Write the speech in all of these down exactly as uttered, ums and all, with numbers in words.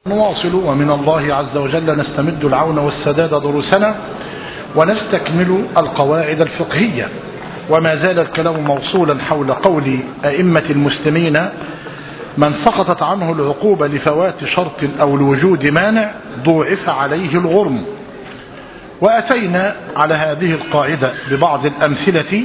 نواصل ومن الله عز وجل نستمد العون والسداد دروسنا ونستكمل القواعد الفقهية، وما زال الكلام موصولا حول قول أئمة المسلمين: من سقطت عنه العقوبة لفوات شرط أو لوجود مانع ضوعف عليه الغرم. وأتينا على هذه القاعدة ببعض الأمثلة،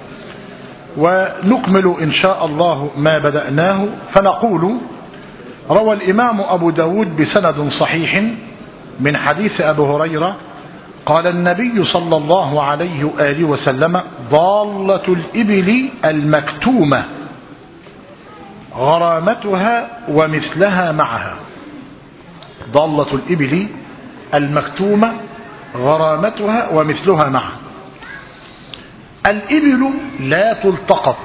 ونكمل إن شاء الله ما بدأناه. فنقول: روى الإمام أبو داود بسند صحيح من حديث أبي هريرة قال النبي صلى الله عليه وآله وسلم: ضالة الإبل المكتومة غرامتها ومثلها معها. ضالة الإبل المكتومة غرامتها ومثلها معها. الإبل لا تلتقط،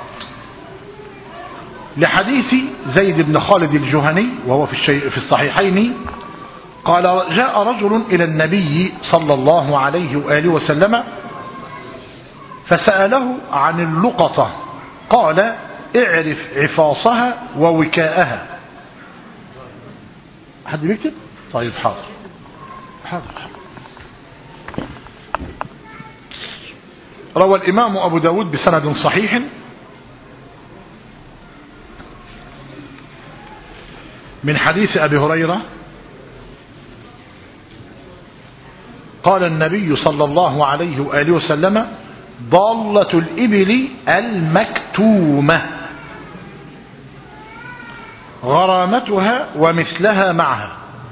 لحديث زيد بن خالد الجهني وهو في الصحيحين قال: جاء رجل إلى النبي صلى الله عليه وآله وسلم فسأله عن اللقطة، قال: اعرف عفاصها ووكاءها. حد بيكتب؟ طيب حاضر حاضر. روى الإمام أبو داود بسند صحيح من حديث أبي هريرة قال النبي صلى الله عليه وآله وسلم: ضالة الإبل المكتومة غرامتها ومثلها معها.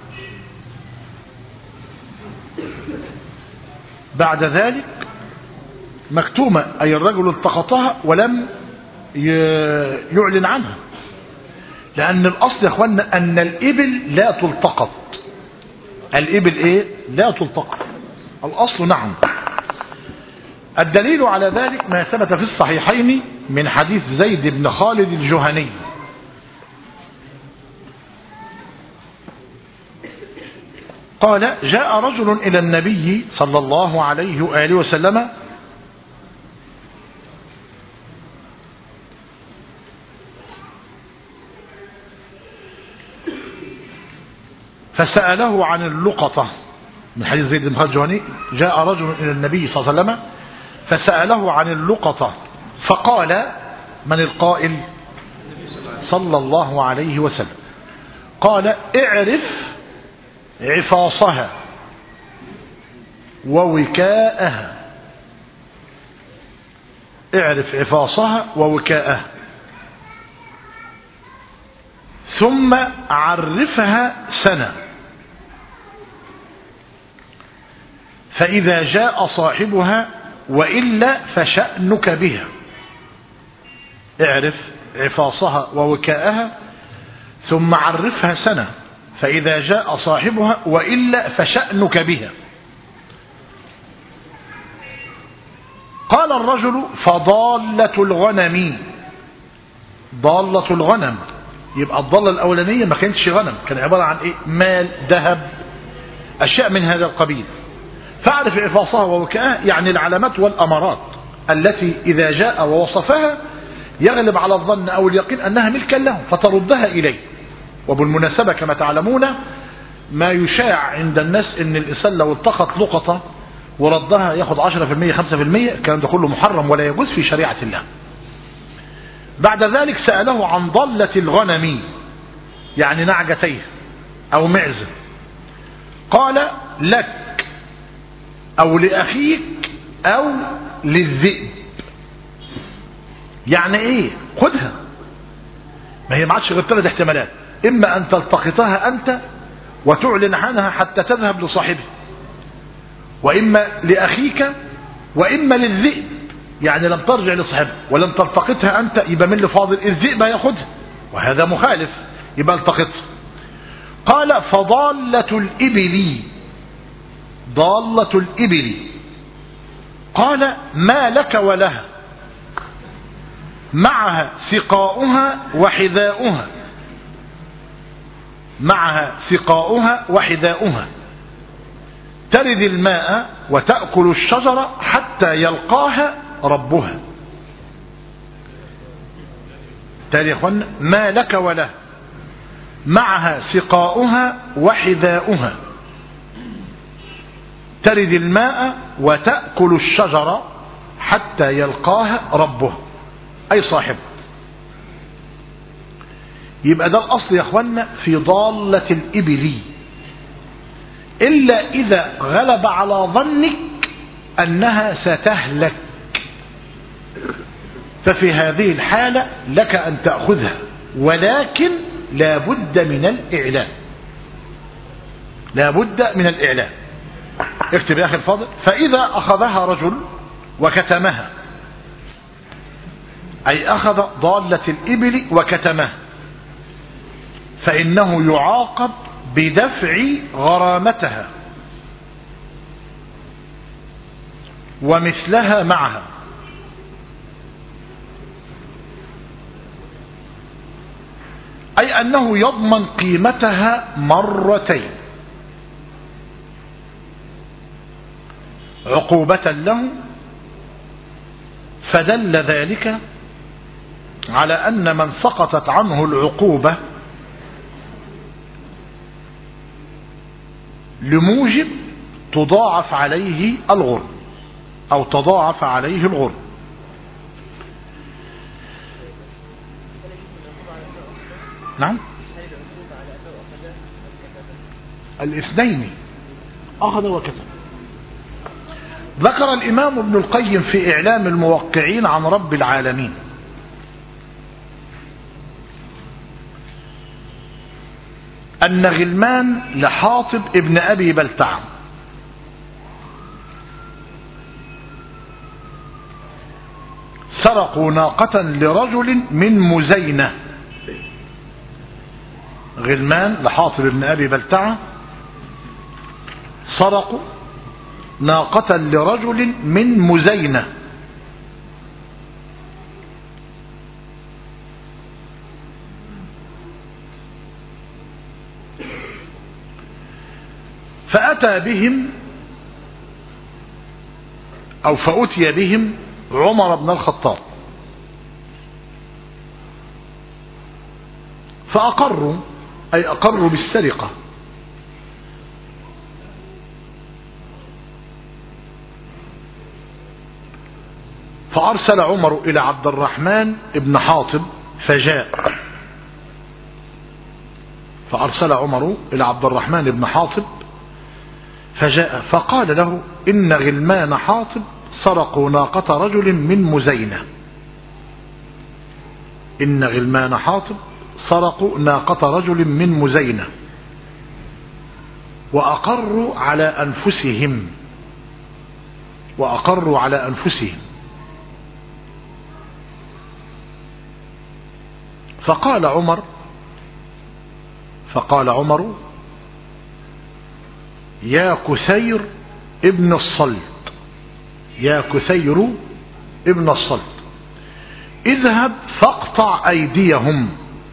بعد ذلك مكتومة أي الرجل التقطها ولم يعلن عنها، لأن الأصل يا أخوانا أن الإبل لا تلتقط. الإبل إيه؟ لا تلتقط الأصل. نعم. الدليل على ذلك ما ثبت في الصحيحين من حديث زيد بن خالد الجهني قال: جاء رجل إلى النبي صلى الله عليه وآله وسلم فسأله عن اللقطة. من حديث زيد بن خالد الجهني: جاء رجل إلى النبي صلى الله عليه وسلم فسأله عن اللقطة فقال: من القائل؟ صلى الله عليه وسلم. قال: اعرف عفاصها ووكاءها. اعرف عفاصها ووكاءها ثم عرفها سنة، فإذا جاء صاحبها وإلا فشأنك بها. اعرف عفاصها ووكاءها ثم عرفها سنة، فإذا جاء صاحبها وإلا فشأنك بها. قال الرجل: فضالة الغنم. ضالة الغنم يبقى الضالة الأولانية ما كانتش غنم، كان عبارة عن إيه؟ مال، ذهب، أشياء من هذا القبيل. فاعرف عفاصها ووكاءها يعني العلامات والأمارات التي إذا جاء ووصفها يغلب على الظن أو اليقين أنها ملكا له فتردها إليه. وبالمناسبة كما تعلمون ما يشاع عند الناس أن الإنسان لو التقط لقطة وردها ياخد عشرة في المية خمسة في المية، الكلام ده كله محرم ولا يجوز في شريعة الله. بعد ذلك سأله عن ضالة الغنم يعني نعجتيه أو معزة. قال: لك أو لأخيك أو للذئب. يعني إيه؟ خدها، ما هي ما عادش غير ثلاث احتمالات: إما أن تلتقطها أنت وتعلن عنها حتى تذهب لصاحبها، وإما لأخيك، وإما للذئب يعني لم ترجع لصاحبها ولم تلتقطها أنت، يبقى من اللي فاضل الذئب ياخدها، وهذا مخالف، يبقى التقطها. قال: فضالة الإبل. ضالة الإبل. قال: ما لك ولها، معها سقاؤها وحذاؤها. معها سقاؤها وحذاؤها ترد الماء وتأكل الشجرة حتى يلقاها ربها. تالي يا اخوانا: ما لك وله، معها سقاؤها وحذاؤها ترد الماء وتأكل الشجرة حتى يلقاها ربه أي صاحب. يبقى ده الأصل يا أخوانا في ضالة الإبل، إلا إذا غلب على ظنك أنها ستهلك، ففي هذه الحالة لك أن تأخذها، ولكن لا بد من الإعلان، لا بد من الإعلان. اكتب يا أخي الفاضل. فإذا أخذها رجل وكتمها، أي أخذ ضالة الإبل وكتمها، فإنه يعاقب بدفع غرامتها ومثلها معها، أي أنه يضمن قيمتها مرتين عقوبة له. فدل ذلك على أن من سقطت عنه العقوبة لموجب تضاعف عليه الغرم أو تضاعف عليه الغرم. نعم، الاثنين أخذ وكتب. ذكر الإمام ابن القيم في إعلام الموقعين عن رب العالمين أن غلمان لحاطب ابن أبي بلتعة سرقوا ناقة لرجل من مزينة. غلمان لحاطب ابن أبي بلتعة سرقوا ناقة لرجل من مزينة، فأتى بهم أو فأتي بهم عمر بن الخطاب فأقروا، أي أقروا بالسرقة. فأرسل عمر إلى عبد الرحمن بن حاطب فجاء فأرسل عمر إلى عبد الرحمن بن حاطب فجاء فقال له إن غلمان حاطب سرقوا ناقة رجل من مزينة. إن غلمان حاطب سرقوا ناقة رجل من مزينة وأقروا على أنفسهم وأقروا على أنفسهم فقال عمر فقال عمر يا كثير ابن الصلت يا كثير ابن الصلت اذهب فاقطع أيديهم.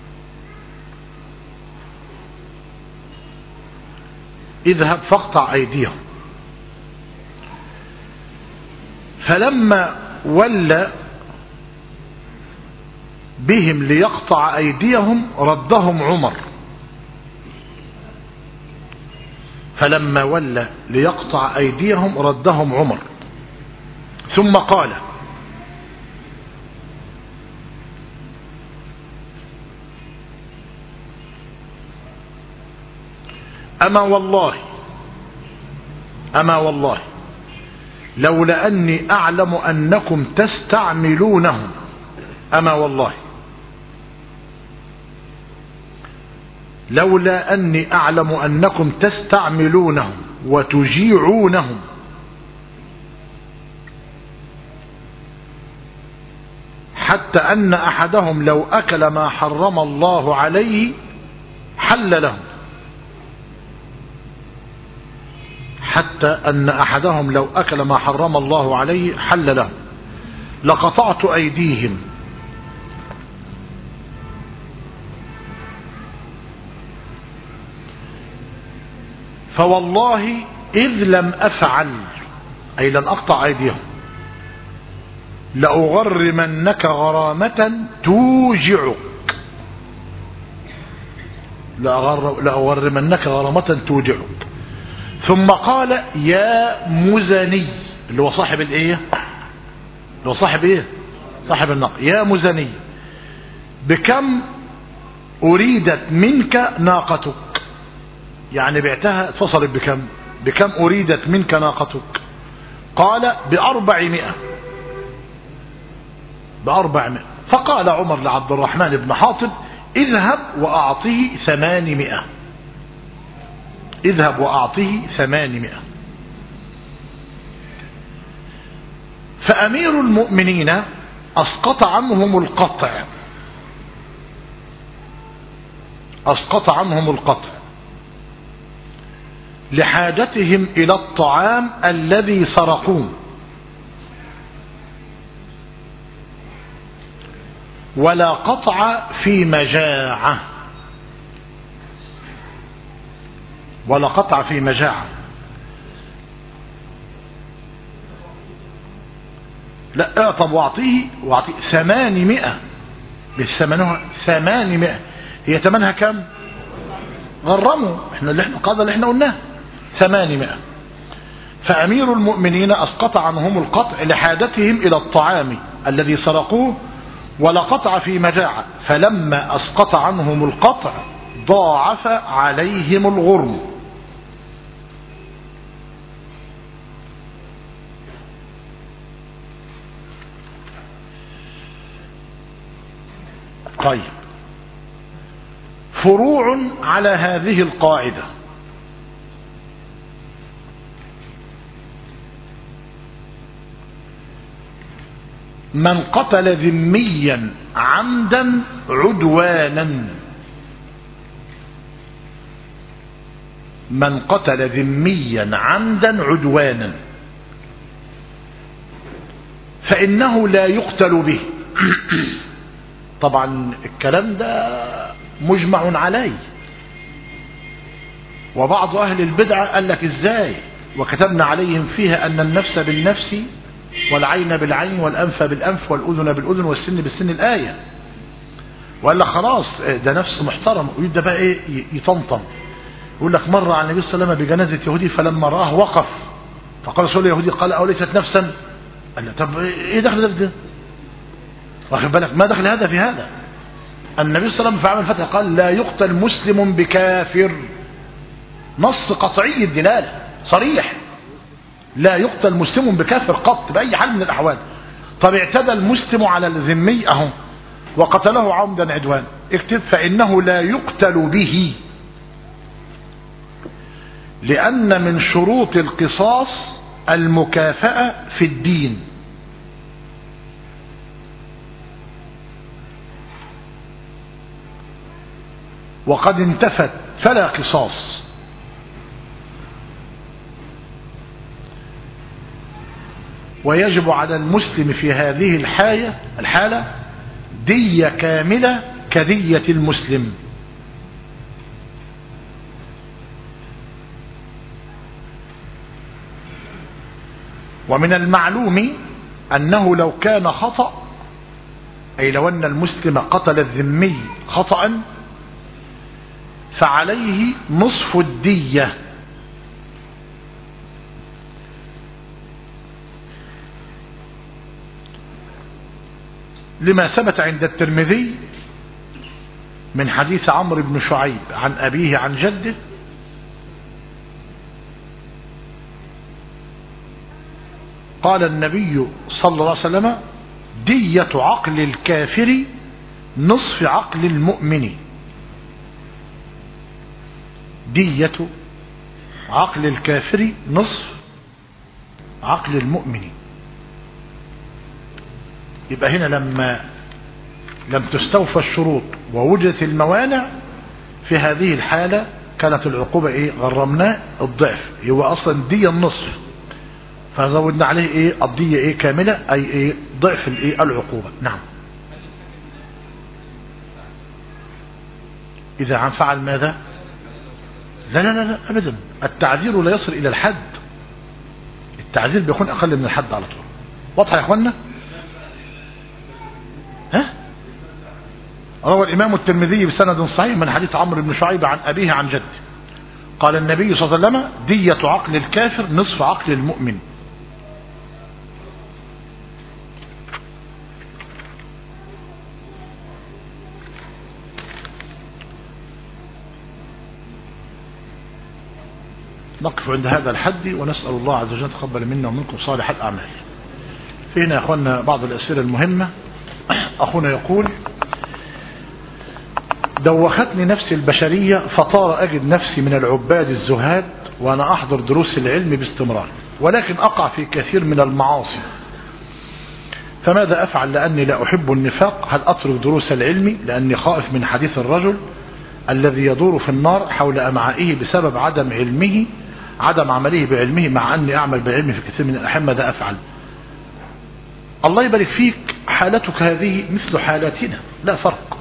اذهب فاقطع أيديهم. فلما ولى بهم ليقطع أيديهم ردهم عمر. فلما ولى ليقطع أيديهم ردهم عمر ثم قال أما والله أما والله لولا أني أعلم أنكم تستعملونهم أما والله لولا أني أعلم أنكم تستعملونهم وتجيعونهم حتى أن أحدهم لو أكل ما حرم الله عليه حل له حتى أن أحدهم لو أكل ما حرم الله عليه حل له لقطعت أيديهم. فوالله إذ لم أفعل أي لن أقطع أيديهم لأغرمنك غرامة توجعك لأغرمنك غرامة توجعك. ثم قال يا مزني، اللي هو صاحب الايه، اللي هو صاحب ايه، صاحب الناقة. يا مزني بكم أريدت منك ناقتك، يعني بعتها اتصلت بكم، بكم أريدت منك ناقتك؟ قال بأربعمائة، بأربعمائة. فقال عمر لعبد الرحمن بن حاطب اذهب وأعطه ثمانمائة، اذهب وأعطه ثمانمائة. فأمير المؤمنين أسقط عنهم القطع، أسقط عنهم القطع لحاجتهم إلى الطعام الذي سرقوه، ولا قطع في مجاعة، ولا قطع في مجاعة. لا طب واعطيه، واعطيه ثمانمائة، بالثمنها ثمانمائة، هي ثمنها كم؟ غرموا احنا اللي احنا قضى اللي احنا قلناه ثمانمائة. فأمير المؤمنين أسقط عنهم القطع لحاجتهم إلى الطعام الذي سرقوه، ولا قطع في مجاعة. فلما أسقط عنهم القطع ضاعف عليهم الغرم. طيب، فروع على هذه القاعدة. من قتل ذميا عمدا عدوانا، من قتل ذميا عمدا عدوانا فإنه لا يقتل به. طبعا الكلام ده مجمع عليه، وبعض أهل البدعة قال لك إزاي، وكتبنا عليهم فيها أن النفس بالنفس والعين بالعين والأنف بالأنف والأذن بالأذن والسن بالسن الآية، وقال لك خلاص ده نفس محترم، ويبدأ بقى إيه يطنطن. يقول لك مر على النبي صلى الله عليه وسلم بجنازة يهودي فلما رآه وقف، فقال رسول اليهودي قال أوليست نفسا؟ قال له طب إيه دخل ده في ده؟ واخد بالك ما دخل هذا في هذا؟ النبي صلى الله عليه وسلم في عام الفتح قال لا يقتل مسلم بكافر، نص قطعي الدلالة صريح، لا يقتل مسلم بكافر قط بأي حال من الأحوال. طب اعتدى المسلم على الذمي أهو وقتله عمدا عدوان، اكتب فإنه لا يقتل به، لأن من شروط القصاص المكافأة في الدين. وقد انتفت فلا قصاص. ويجب على المسلم في هذه الحالة الحالة دية كاملة كدية المسلم. ومن المعلوم أنه لو كان خطأ، أي لو أن المسلم قتل الذمي خطأ، فعليه نصف الدية، لما ثبت عند الترمذي من حديث عمرو بن شعيب عن أبيه عن جده قال النبي صلى الله عليه وسلم دية عقل الكافر نصف عقل المؤمن، دية عقل الكافر نصف عقل المؤمن. يبقى هنا لما لم تستوفى الشروط ووجدت الموانع في هذه الحالة كانت العقوبة ايه؟ غرمناه الضعف، هو اصلا دية النصف، فزودنا عليه ايه؟ الدية ايه كاملة، اي ايه؟ ضعف الايه؟ العقوبة. نعم. اذا عن فعل ماذا؟ لا لا لا لا ابدا، التعذير لا يصل الى الحد، التعذير بيكون اقل من الحد على طول. واضح يا اخوانا؟ ها؟ روى الإمام الترمذي بسند صحيح من حديث عمرو بن شعيب عن أبيه عن جده قال النبي صلى الله عليه وسلم دية عقل الكافر نصف عقل المؤمن. نقف عند هذا الحد ونسأل الله عز وجل تقبل منا ومنكم صالح الأعمال. فينا يا أخوانا بعض الأسئلة المهمة. أخونا يقول دوختني نفسي البشرية فطار أجد نفسي من العباد الزهاد وأنا أحضر دروس العلم باستمرار ولكن أقع في كثير من المعاصي فماذا أفعل لأني لا أحب النفاق؟ هل أترك دروس العلم لأني خائف من حديث الرجل الذي يدور في النار حول أمعائه بسبب عدم علمه عدم عمله بعلمه مع أني أعمل بعلمه في كثير من الأحيان؟ ماذا أفعل؟ الله يبارك فيك، حالتك هذه مثل حالاتنا لا فرق.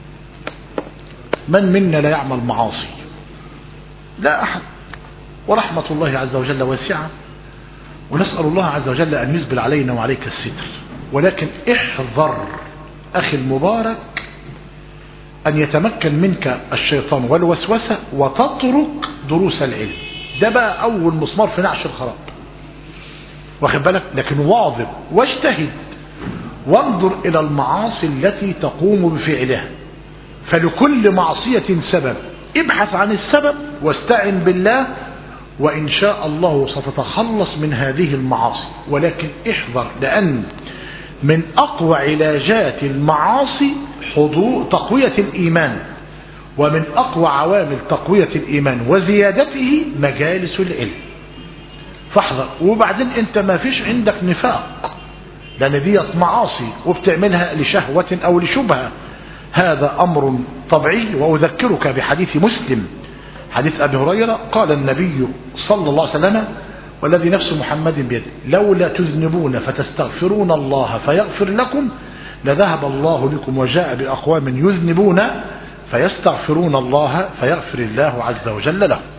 من منا لا يعمل معاصي؟ لا أحد، ورحمة الله عز وجل واسعة ونسأل الله عز وجل أن يسبل علينا وعليك الستر. ولكن احذر أخي المبارك أن يتمكن منك الشيطان والوسوسة وتترك دروس العلم. ده بقى أول مسمار في نعش الخراب، واخد بالك؟ لكن واظب واجتهد وانظر إلى المعاصي التي تقوم بفعلها، فلكل معصية سبب، ابحث عن السبب واستعن بالله وإن شاء الله ستتخلص من هذه المعاصي. ولكن احذر، لأن من أقوى علاجات المعاصي حضور تقوية الإيمان، ومن أقوى عوامل تقوية الإيمان وزيادته مجالس العلم. فاحذر. وبعدين انت ما فيش عندك نفاق، لأن ديت معاصي وبتعملها لشهوة أو لشبهة، هذا أمر طبيعي. وأذكرك بحديث مسلم، حديث أبي هريرة، قال النبي صلى الله عليه وسلم والذي نفس محمد بيده لولا تذنبون فتستغفرون الله فيغفر لكم لذهب الله بكم وجاء بأقوام يذنبون فيستغفرون الله فيغفر الله عز وجل له.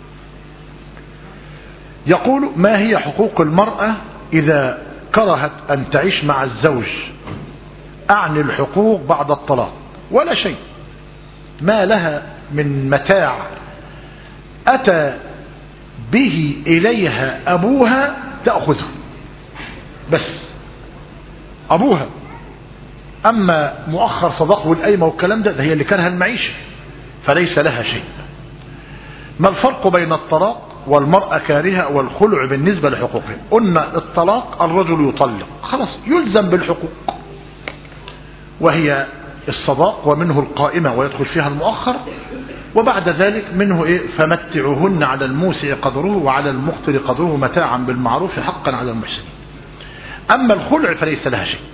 يقول ما هي حقوق المرأة إذا كرهت أن تعيش مع الزوج؟ أعني الحقوق بعد الطلاق. ولا شيء، ما لها من متاع أتى به إليها أبوها تأخذه، بس أبوها. أما مؤخر صداق والقايمة والكلام ده, ده هي اللي كانها المعيشة، فليس لها شيء. ما الفرق بين الطلاق والمرأة كارهة والخلع بالنسبة لحقوقهم؟ قلنا الطلاق الرجل يطلق خلاص يلزم بالحقوق، وهي الصداق ومنه القائمة ويدخل فيها المؤخر، وبعد ذلك منه إيه؟ فمتعوهن على الموسع قدره وعلى المقتر قدره متاعا بالمعروف حقا على المحسنين. أما الخلع فليس لها شيء.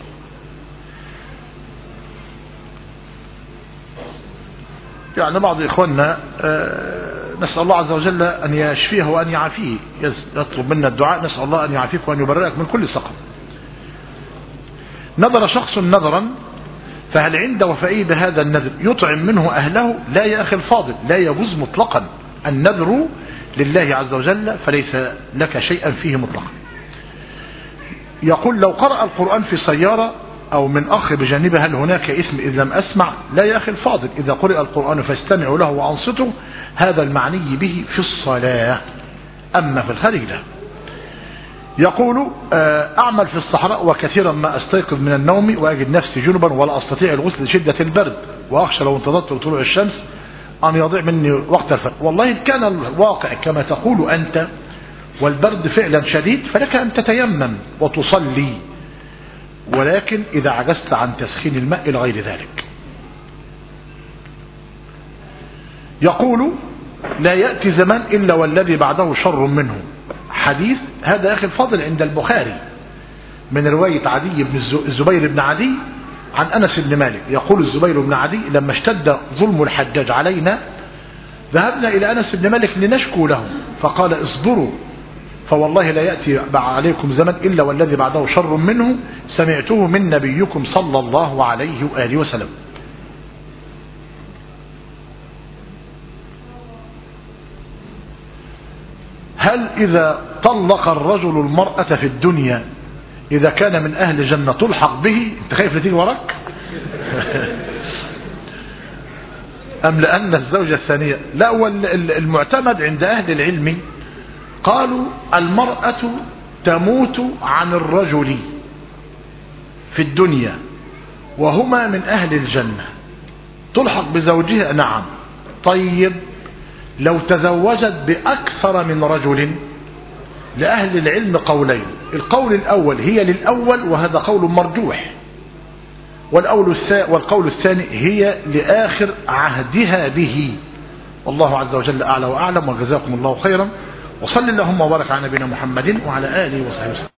يعني بعض إخواننا نسأل الله عز وجل أن يشفيه وأن يعافيه، يطلب منا الدعاء، نسأل الله أن يعافيك وأن يبرئك من كل سقم. نذر شخص نذرا فهل عند وفائه بهذا النذر يطعم منه أهله؟ لا يا أخي الفاضل، لا يجوز مطلقا. النذر لله عز وجل فليس لك شيئا فيه مطلقا. يقول لو قرأ القرآن في سيارة أو من أخ بجانبه هل هناك إثم إذ لم أسمع؟ لا يا أخي الفاضل، إذا قرأ القرآن فاستمعوا له وأنصتوا، هذا المعني به في الصلاة، أما في الخارج لا. يقول أعمل في الصحراء وكثيرا ما أستيقظ من النوم وأجد نفسي جنبا ولا أستطيع الغسل لشدة البرد، وأخشى لو انتظرت طلوع الشمس أن يضيع مني وقت الفجر. والله إن كان الواقع كما تقول أنت والبرد فعلا شديد فلك أن تتيمم وتصلي، ولكن إذا عجزت عن تسخين الماء إلى غير ذلك. يقول لا يأتي زمان إلا والذي بعده شر منه. حديث هذا يا أخي الفاضل عند البخاري من رواية عدي بن الزبير بن عدي عن أنس بن مالك. يقول الزبير بن عدي لما اشتد ظلم الحجاج علينا ذهبنا إلى أنس بن مالك لنشكو له، فقال اصبروا فوالله لا يأتي عليكم زمن إلا والذي بعده شر منه، سمعته من نبيكم صلى الله عليه وآله وسلم. هل إذا طلق الرجل المرأة في الدنيا إذا كان من أهل جنة تلحق به؟ أنت خايف نتيجة وراك؟ أم لأن الزوجة الثانية؟ لا، والمعتمد عند أهل العلم قالوا المرأة تموت عن الرجل في الدنيا وهما من أهل الجنة، تلحق بزوجها. نعم. طيب لو تزوجت بأكثر من رجل، لأهل العلم قولين، القول الأول هي للأول وهذا قول مرجوح، والقول الثاني هي لآخر عهدها به. والله عز وجل أعلى وأعلم، وجزاكم الله خيرا، وصل اللهم وبارك على نبينا محمد وعلى آله وصحبه وسلم.